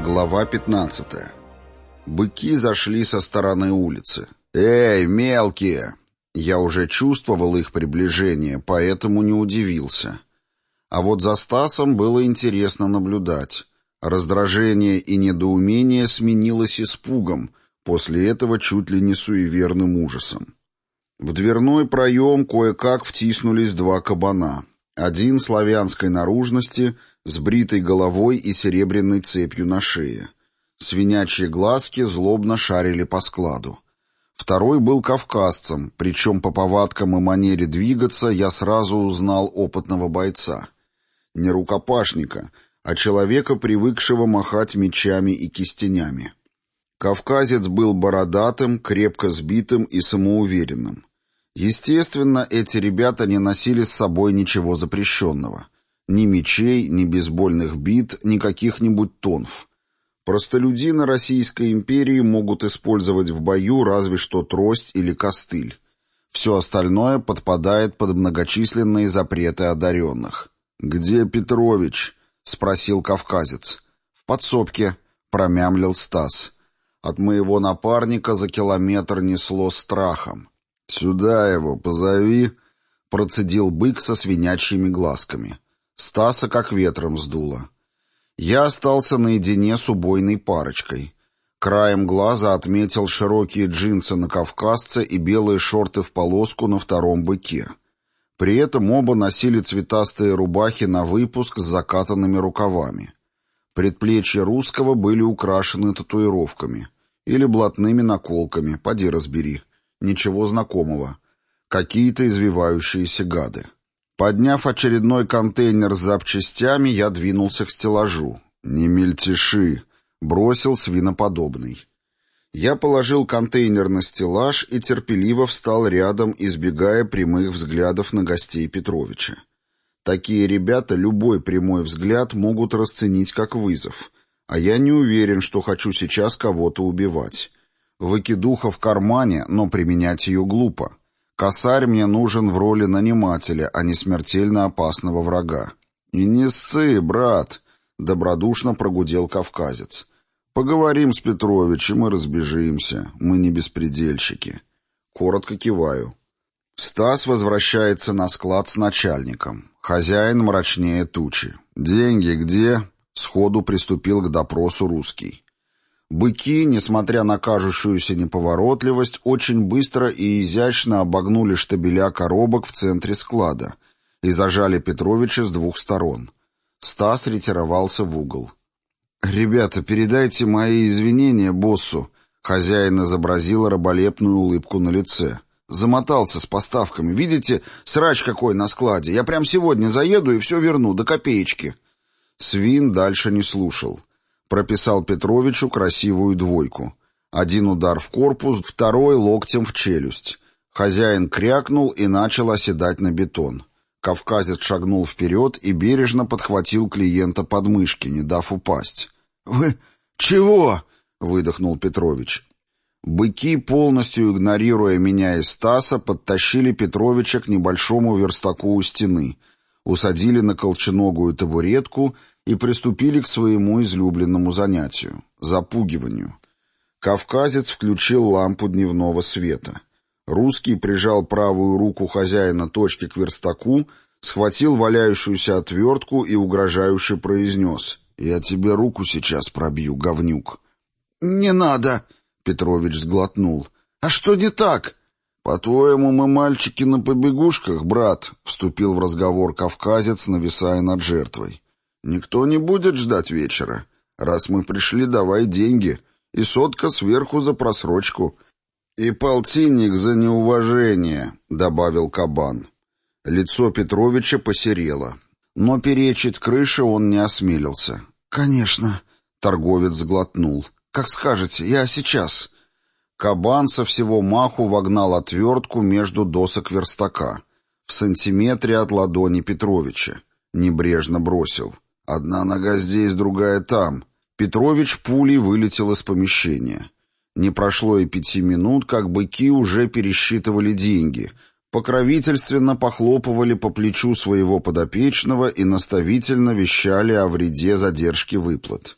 Глава 15. Быки зашли со стороны улицы. «Эй, мелкие!» Я уже чувствовал их приближение, поэтому не удивился. А вот за Стасом было интересно наблюдать. Раздражение и недоумение сменилось испугом, после этого чуть ли не суеверным ужасом. В дверной проем кое-как втиснулись два кабана. Один славянской наружности, с бритой головой и серебряной цепью на шее. Свинячьи глазки злобно шарили по складу. Второй был кавказцем, причем по повадкам и манере двигаться я сразу узнал опытного бойца. Не рукопашника, а человека, привыкшего махать мечами и кистенями. Кавказец был бородатым, крепко сбитым и самоуверенным. Естественно, эти ребята не носили с собой ничего запрещенного. Ни мечей, ни бейсбольных бит, ни каких-нибудь тонф. Простолюдины Российской империи могут использовать в бою разве что трость или костыль. Все остальное подпадает под многочисленные запреты одаренных. «Где Петрович?» — спросил кавказец. «В подсобке», — промямлил Стас. От моего напарника за километр несло страхом. «Сюда его позови», — процедил бык со свинячьими глазками. Стаса как ветром сдуло. Я остался наедине с убойной парочкой. Краем глаза отметил широкие джинсы на кавказце и белые шорты в полоску на втором быке. При этом оба носили цветастые рубахи на выпуск с закатанными рукавами. Предплечья русского были украшены татуировками или блатными наколками, поди разбери. Ничего знакомого. Какие-то извивающиеся гады. Подняв очередной контейнер с запчастями, я двинулся к стеллажу. «Не мельтеши», — бросил свиноподобный. Я положил контейнер на стеллаж и терпеливо встал рядом, избегая прямых взглядов на гостей Петровича. Такие ребята любой прямой взгляд могут расценить как вызов, а я не уверен, что хочу сейчас кого-то убивать. Выкидуха в кармане, но применять ее глупо. Косарь мне нужен в роли нанимателя, а не смертельно опасного врага. «И не ссы, брат», — добродушно прогудел кавказец. «Поговорим с Петровичем и разбежимся. Мы не беспредельщики». Коротко киваю. Стас возвращается на склад с начальником. Хозяин мрачнее тучи. «Деньги где?» — сходу приступил к допросу русский. Быки, несмотря на кажущуюся неповоротливость, очень быстро и изящно обогнули штабеля коробок в центре склада и зажали Петровича с двух сторон. Стас ретировался в угол. «Ребята, передайте мои извинения боссу», — хозяин изобразил раболепную улыбку на лице. «Замотался с поставками. Видите, срач какой на складе. Я прям сегодня заеду и все верну, до копеечки». Свин дальше не слушал. Прописал Петровичу красивую двойку. Один удар в корпус, второй локтем в челюсть. Хозяин крякнул и начал оседать на бетон. Кавказец шагнул вперед и бережно подхватил клиента под мышки, не дав упасть. «Вы чего?» — выдохнул Петрович. Быки, полностью игнорируя меня и Стаса, подтащили Петровича к небольшому верстаку у стены, усадили на колченогую табуретку и приступили к своему излюбленному занятию — запугиванию. Кавказец включил лампу дневного света. Русский прижал правую руку хозяина точки к верстаку, схватил валяющуюся отвертку и угрожающе произнес: «Я тебе руку сейчас пробью, говнюк». «Не надо!» — Петрович сглотнул. «А что не так?» «По-твоему, мы мальчики на побегушках, брат?» — вступил в разговор кавказец, нависая над жертвой. «Никто не будет ждать вечера. Раз мы пришли, давай деньги. И сотка сверху за просрочку. И полтинник за неуважение», — добавил кабан. Лицо Петровича посерело. Но перечить крыше он не осмелился. «Конечно», — торговец сглотнул. «Как скажете, я сейчас». Кабан со всего маху вогнал отвертку между досок верстака, в сантиметре от ладони Петровича. Небрежно бросил: «Одна нога здесь, другая там». Петрович пулей вылетел из помещения. Не прошло и 5 минут, как быки уже пересчитывали деньги, покровительственно похлопывали по плечу своего подопечного и наставительно вещали о вреде задержки выплат.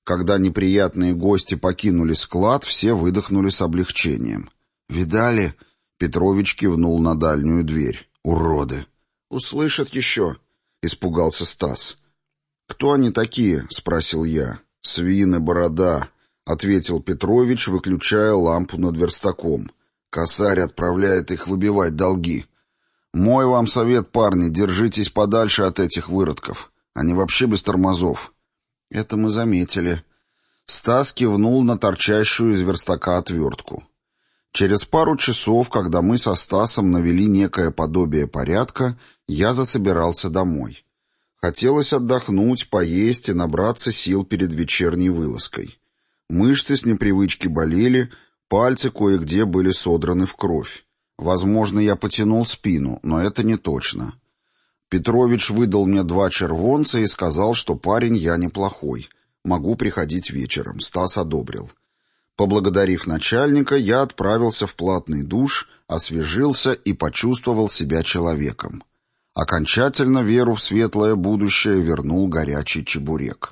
Когда неприятные гости покинули склад, все выдохнули с облегчением. «Видали?» — Петрович кивнул на дальнюю дверь. «Уроды!» «Услышат еще!» — испугался Стас. «Кто они такие?» — спросил я. «Свины борода», — ответил Петрович, выключая лампу над верстаком. «Косарь отправляет их выбивать долги. Мой вам совет, парни, держитесь подальше от этих выродков. Они вообще без тормозов». «Это мы заметили». Стас кивнул на торчащую из верстака отвертку. Через пару часов, когда мы со Стасом навели некое подобие порядка, я засобирался домой. Хотелось отдохнуть, поесть и набраться сил перед вечерней вылазкой. Мышцы с непривычки болели, пальцы кое-где были содраны в кровь. Возможно, я потянул спину, но это не точно. Петрович выдал мне 2 червонца и сказал, что парень я неплохой. Могу приходить вечером. Стас одобрил. Поблагодарив начальника, я отправился в платный душ, освежился и почувствовал себя человеком. Окончательно веру в светлое будущее вернул горячий чебурек.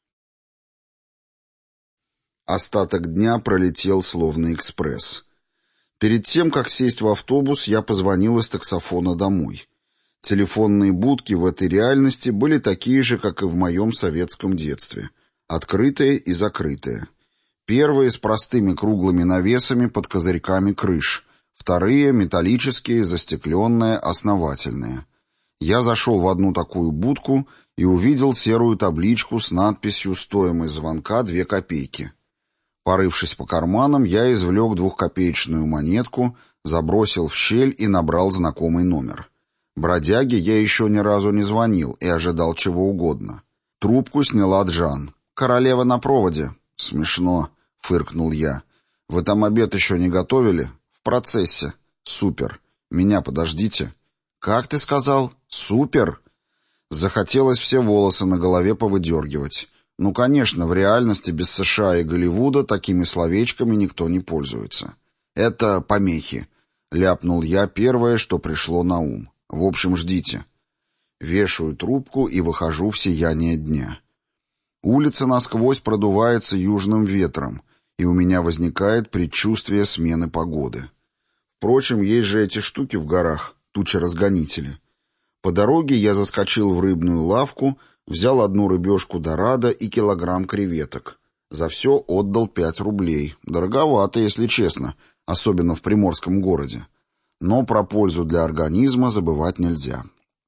Остаток дня пролетел словно экспресс. Перед тем, как сесть в автобус, я позвонил из таксофона домой. Телефонные будки в этой реальности были такие же, как и в моем советском детстве. Открытые и закрытые. Первые с простыми круглыми навесами под козырьками крыш. Вторые металлические, застекленные, основательные. Я зашел в одну такую будку и увидел серую табличку с надписью «Стоимость звонка 2 копейки». Порывшись по карманам, я извлек 2-копеечную монетку, забросил в щель и набрал знакомый номер. Бродяге я еще ни разу не звонил и ожидал чего угодно. Трубку сняла Джан. «Королева на проводе». «Смешно», — фыркнул я. «Вы там обед еще не готовили?» «В процессе». «Супер. Меня подождите». «Как ты сказал? Супер?» Захотелось все волосы на голове повыдергивать. Ну, конечно, в реальности без США и Голливуда такими словечками никто не пользуется. «Это помехи», — ляпнул я первое, что пришло на ум. «В общем, ждите». Вешаю трубку и выхожу в сияние дня. Улица насквозь продувается южным ветром, и у меня возникает предчувствие смены погоды. Впрочем, есть же эти штуки в горах, тучеразгонители. По дороге я заскочил в рыбную лавку, взял 1 рыбешку дорадо и килограмм креветок. За все отдал 5 рублей. Дороговато, если честно, особенно в приморском городе. Но про пользу для организма забывать нельзя.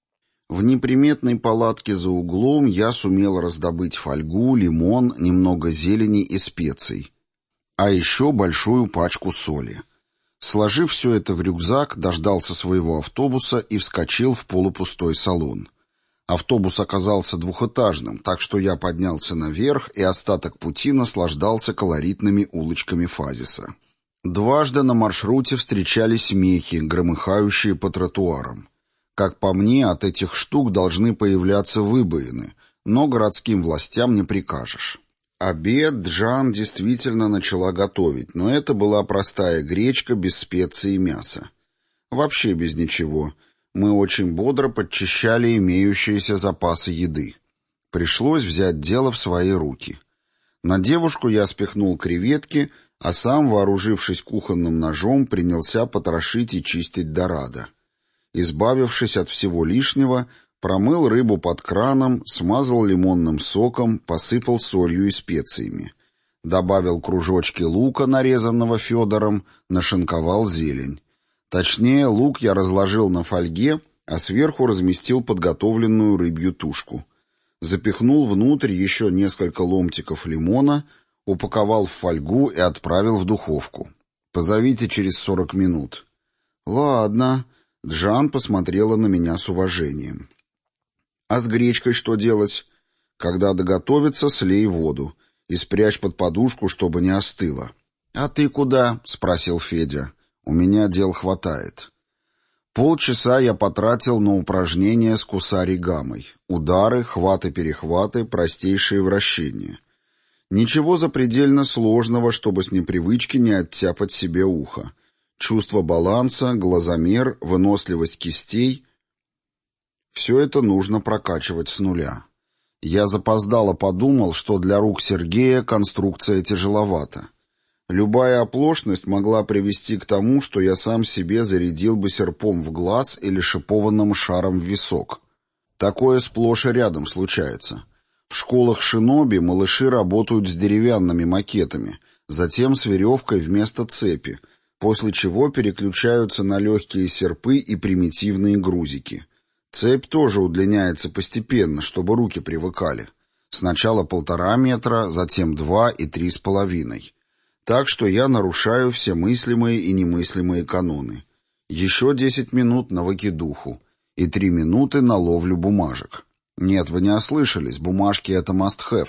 В неприметной палатке за углом я сумел раздобыть фольгу, лимон, немного зелени и специй. А еще большую пачку соли. Сложив все это в рюкзак, дождался своего автобуса и вскочил в полупустой салон. Автобус оказался двухэтажным, так что я поднялся наверх и остаток пути наслаждался колоритными улочками Фазиса. Дважды на маршруте встречались мехи, громыхающие по тротуарам. Как по мне, от этих штук должны появляться выбоины, но городским властям не прикажешь. Обед Джан действительно начала готовить, но это была простая гречка без специй и мяса. Вообще без ничего. Мы очень бодро подчищали имеющиеся запасы еды. Пришлось взять дело в свои руки. На девушку я спихнул креветки, а сам, вооружившись кухонным ножом, принялся потрошить и чистить дорадо. Избавившись от всего лишнего, промыл рыбу под краном, смазал лимонным соком, посыпал солью и специями. Добавил кружочки лука, нарезанного Федором, нашинковал зелень. Точнее, лук я разложил на фольге, а сверху разместил подготовленную рыбью тушку. Запихнул внутрь еще несколько ломтиков лимона, упаковал в фольгу и отправил в духовку. «Позовите через 40 минут». «Ладно». Джан посмотрела на меня с уважением. «А с гречкой что делать?» «Когда доготовится, слей воду и спрячь под подушку, чтобы не остыло». «А ты куда?» — спросил Федя. «У меня дел хватает». Полчаса я потратил на упражнения с кусаригамой. Удары, хваты-перехваты, простейшие вращения. Ничего запредельно сложного, чтобы с непривычки не оттяпать себе ухо. Чувство баланса, глазомер, выносливость кистей — все это нужно прокачивать с нуля. Я запоздало подумал, что для рук Сергея конструкция тяжеловата. Любая оплошность могла привести к тому, что я сам себе зарядил бы серпом в глаз или шипованным шаром в висок. Такое сплошь и рядом случается. В школах шиноби малыши работают с деревянными макетами, затем с веревкой вместо цепи, после чего переключаются на легкие серпы и примитивные грузики. Цепь тоже удлиняется постепенно, чтобы руки привыкали. Сначала 1,5 метра, затем 2 и 3,5. Так что я нарушаю все мыслимые и немыслимые каноны. Еще 10 минут на выкидуху и 3 минуты на ловлю бумажек. Нет, вы не ослышались, бумажки — это must-have.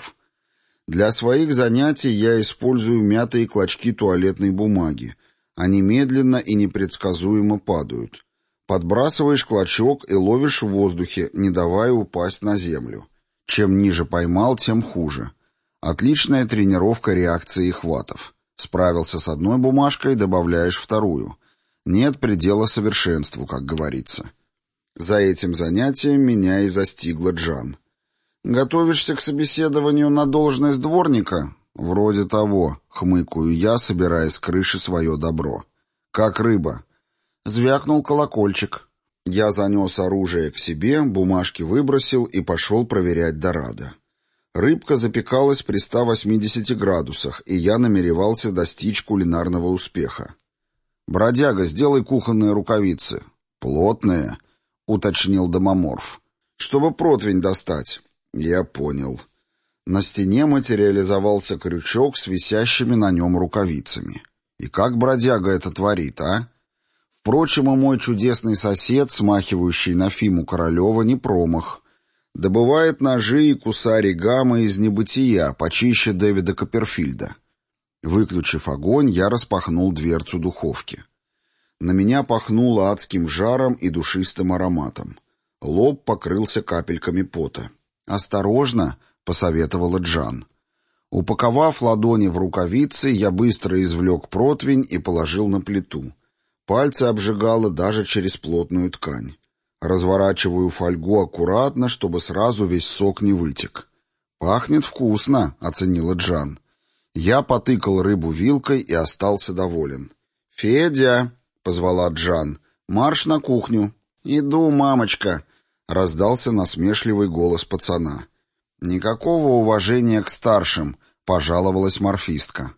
Для своих занятий я использую мятые клочки туалетной бумаги. Они медленно и непредсказуемо падают. Подбрасываешь клочок и ловишь в воздухе, не давая упасть на землю. Чем ниже поймал, тем хуже. Отличная тренировка реакции и хватов. Справился с одной бумажкой, добавляешь вторую. Нет предела совершенству, как говорится. За этим занятием меня и застигла Джан. «Готовишься к собеседованию на должность дворника?» «Вроде того», — хмыкаю я, собирая с крыши свое добро. «Как рыба?» Звякнул колокольчик. Я занес оружие к себе, бумажки выбросил и пошел проверять Дорадо. Рыбка запекалась при 180 градусах, и я намеревался достичь кулинарного успеха. «Бродяга, сделай кухонные рукавицы». «Плотные», — уточнил домоморф. «Чтобы противень достать». «Я понял». На стене материализовался крючок с висящими на нем рукавицами. И как бродяга это творит, а? Впрочем, и мой чудесный сосед, смахивающий на Фиму Королева, не промах. Добывает ножи и кусари гамма из небытия, почище Дэвида Копперфильда. Выключив огонь, я распахнул дверцу духовки. На меня пахнуло адским жаром и душистым ароматом. Лоб покрылся капельками пота. «Осторожно!» — посоветовала Джан. Упаковав ладони в рукавицы, я быстро извлек противень и положил на плиту. Пальцы обжигало даже через плотную ткань. Разворачиваю фольгу аккуратно, чтобы сразу весь сок не вытек. «Пахнет вкусно», — оценила Джан. Я потыкал рыбу вилкой и остался доволен. «Федя», — позвала Джан, — «марш на кухню». «Иду, мамочка», — раздался насмешливый голос пацана. «Никакого уважения к старшим», — пожаловалась морфистка.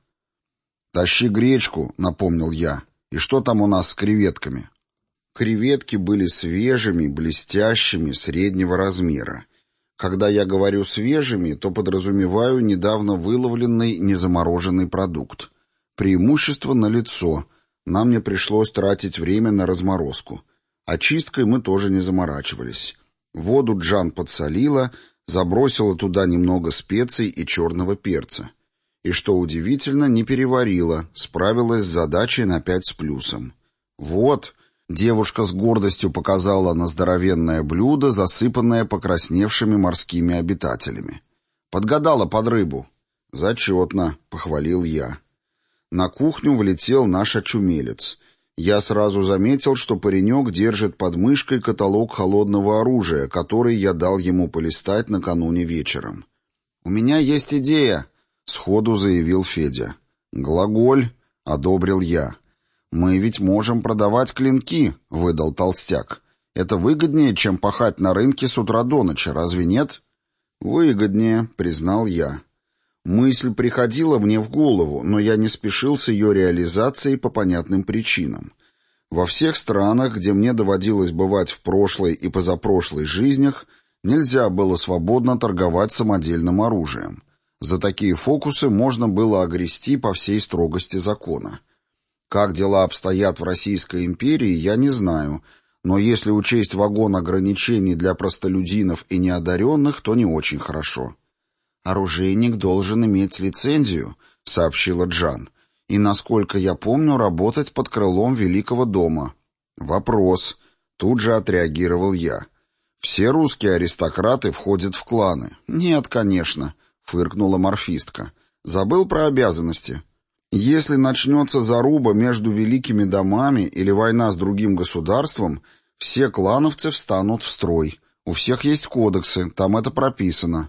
«Тащи гречку», — напомнил я. «И что там у нас с креветками?» Креветки были свежими, блестящими, среднего размера. Когда я говорю «свежими», то подразумеваю недавно выловленный незамороженный продукт. Преимущество налицо. Нам не пришлось тратить время на разморозку. Очисткой мы тоже не заморачивались. Воду Джан подсолила, забросила туда немного специй и черного перца. И, что удивительно, не переварила, справилась с задачей на 5 с плюсом. «Вот», — девушка с гордостью показала на здоровенное блюдо, засыпанное покрасневшими морскими обитателями. «Подгадала под рыбу». «Зачетно», — похвалил я. На кухню влетел наш очумелец. Я сразу заметил, что паренек держит под мышкой каталог холодного оружия, который я дал ему полистать накануне вечером. «У меня есть идея», — сходу заявил Федя. «Глаголь», — одобрил я. «Мы ведь можем продавать клинки», — выдал толстяк. «Это выгоднее, чем пахать на рынке с утра до ночи, разве нет?» «Выгоднее», — признал я. Мысль приходила мне в голову, но я не спешил с ее реализацией по понятным причинам. Во всех странах, где мне доводилось бывать в прошлой и позапрошлой жизнях, нельзя было свободно торговать самодельным оружием. За такие фокусы можно было огрести по всей строгости закона. Как дела обстоят в Российской империи, я не знаю, но если учесть вагон ограничений для простолюдинов и неодаренных, то не очень хорошо. «Оружейник должен иметь лицензию», — сообщила Джан, «и, насколько я помню, работать под крылом Великого дома». «Вопрос», — тут же отреагировал я. «Все русские аристократы входят в кланы». «Нет, конечно», — фыркнула морфистка. «Забыл про обязанности. Если начнется заруба между великими домами или война с другим государством, все клановцы встанут в строй. У всех есть кодексы, там это прописано».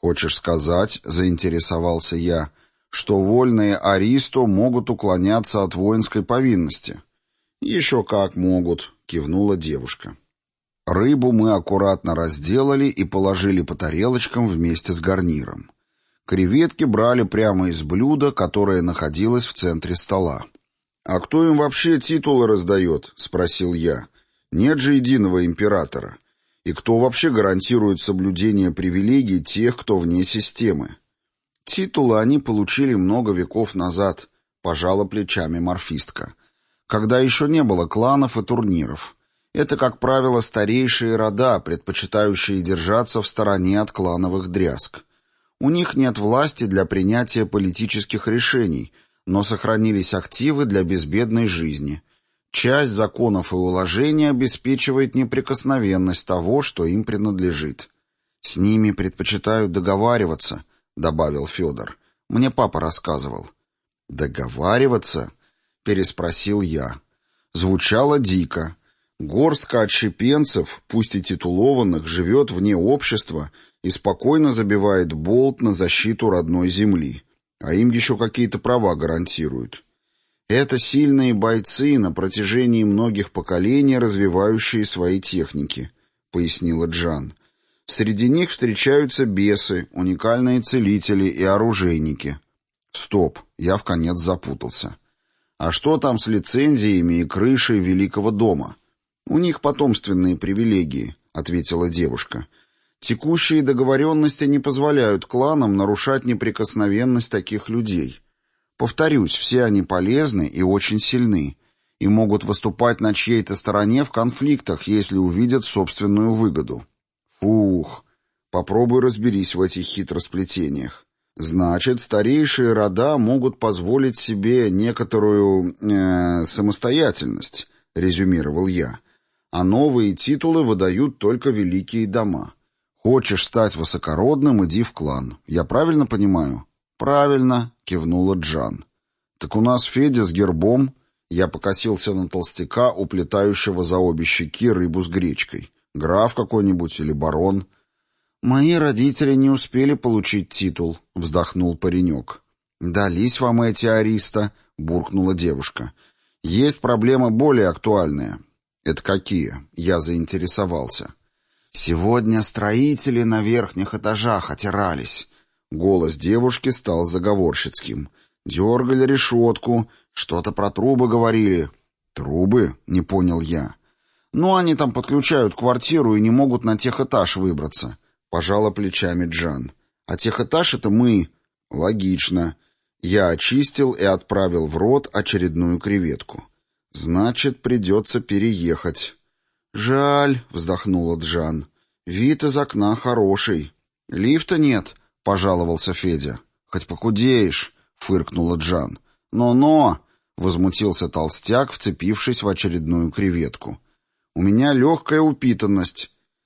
«Хочешь сказать, — заинтересовался я, — что вольные аристо могут уклоняться от воинской повинности?» «Еще как могут», — кивнула девушка. Рыбу мы аккуратно разделали и положили по тарелочкам вместе с гарниром. Креветки брали прямо из блюда, которое находилось в центре стола. «А кто им вообще титулы раздает?» — спросил я. «Нет же единого императора. И кто вообще гарантирует соблюдение привилегий тех, кто вне системы?» «Титулы они получили много веков назад», — пожала плечами морфистка. «Когда еще не было кланов и турниров. Это, как правило, старейшие рода, предпочитающие держаться в стороне от клановых дрязг. У них нет власти для принятия политических решений, но сохранились активы для безбедной жизни. Часть законов и уложений обеспечивает неприкосновенность того, что им принадлежит. С ними предпочитают договариваться», — добавил Федор. «Мне папа рассказывал». «Договариваться?» — переспросил я. Звучало дико. Горстка отщепенцев, пусть и титулованных, живет вне общества и спокойно забивает болт на защиту родной земли, а им еще какие-то права гарантируют. Это сильные бойцы на протяжении многих поколений, развивающие свои техники, пояснила Джан. Среди них встречаются бесы, уникальные целители и оружейники. Стоп, я вконец запутался. А что там с лицензиями и крышей Великого дома? У них потомственные привилегии, ответила девушка. Текущие договоренности не позволяют кланам нарушать неприкосновенность таких людей. Повторюсь, все они полезны и очень сильны, и могут выступать на чьей-то стороне в конфликтах, если увидят собственную выгоду. Фух, попробуй разберись в этих хитросплетениях. Значит, старейшие рода могут позволить себе некоторую самостоятельность, резюмировал я, а новые титулы выдают только великие дома. Хочешь стать высокородным, иди в клан. Я правильно понимаю? «Правильно», — кивнула Джан. «Так у нас Федя с гербом». Я покосился на толстяка, уплетающего за обе щеки рыбу с гречкой. «Граф какой-нибудь или барон?» «Мои родители не успели получить титул», — вздохнул паренек. «Дались вам эти ариста», — буркнула девушка. «Есть проблемы более актуальные». «Это какие?» — я заинтересовался. «Сегодня строители на верхних этажах отирались». Голос девушки стал заговорщицким. «Дергали решетку, что-то про трубы говорили». «Трубы?» — не понял я. «Ну, они там подключают квартиру и не могут на техэтаж выбраться», — пожала плечами Джан. «А техэтаж — это мы». «Логично». Я очистил и отправил в рот очередную креветку. «Значит, придется переехать». «Жаль», — вздохнула Джан. «Вид из окна хороший». «Лифта нет», — пожаловался Федя. «Хоть похудеешь», — фыркнула Джан. «Но-но», — возмутился толстяк, вцепившись в очередную креветку. «У меня легкая упитанность».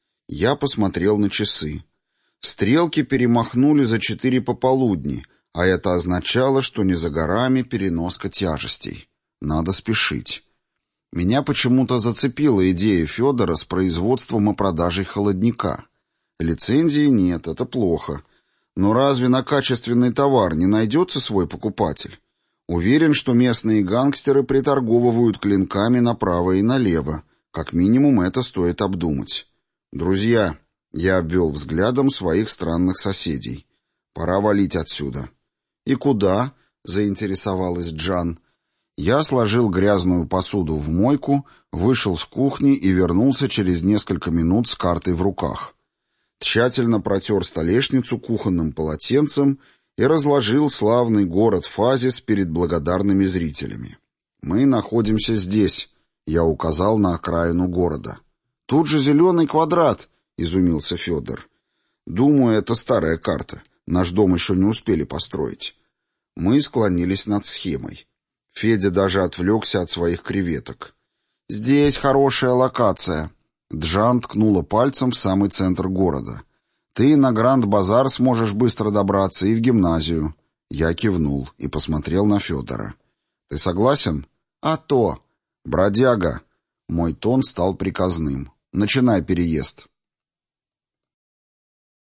Я посмотрел на часы. Стрелки перемахнули за 4 пополудни, а это означало, что не за горами переноска тяжестей. Надо спешить. Меня почему-то зацепила идея Федора с производством и продажей холодника. Лицензии нет, это плохо. Но разве на качественный товар не найдется свой покупатель? Уверен, что местные гангстеры приторговывают клинками направо и налево. Как минимум это стоит обдумать. «Друзья», — я обвел взглядом своих странных соседей, — «пора валить отсюда». «И куда?» — заинтересовалась Джан. Я сложил грязную посуду в мойку, вышел с кухни и вернулся через несколько минут с картой в руках. Тщательно протер столешницу кухонным полотенцем и разложил славный город Фазис перед благодарными зрителями. «Мы находимся здесь», — я указал на окраину города. «Тут же зеленый квадрат», — изумился Федор. «Думаю, это старая карта. Наш дом еще не успели построить». Мы склонились над схемой. Федя даже отвлекся от своих креветок. «Здесь хорошая локация». Джан ткнула пальцем в самый центр города. «Ты на Гранд-базар сможешь быстро добраться и в гимназию». Я кивнул и посмотрел на Федора. «Ты согласен?» «А то!» «Бродяга!» Мой тон стал приказным. «Начинай переезд».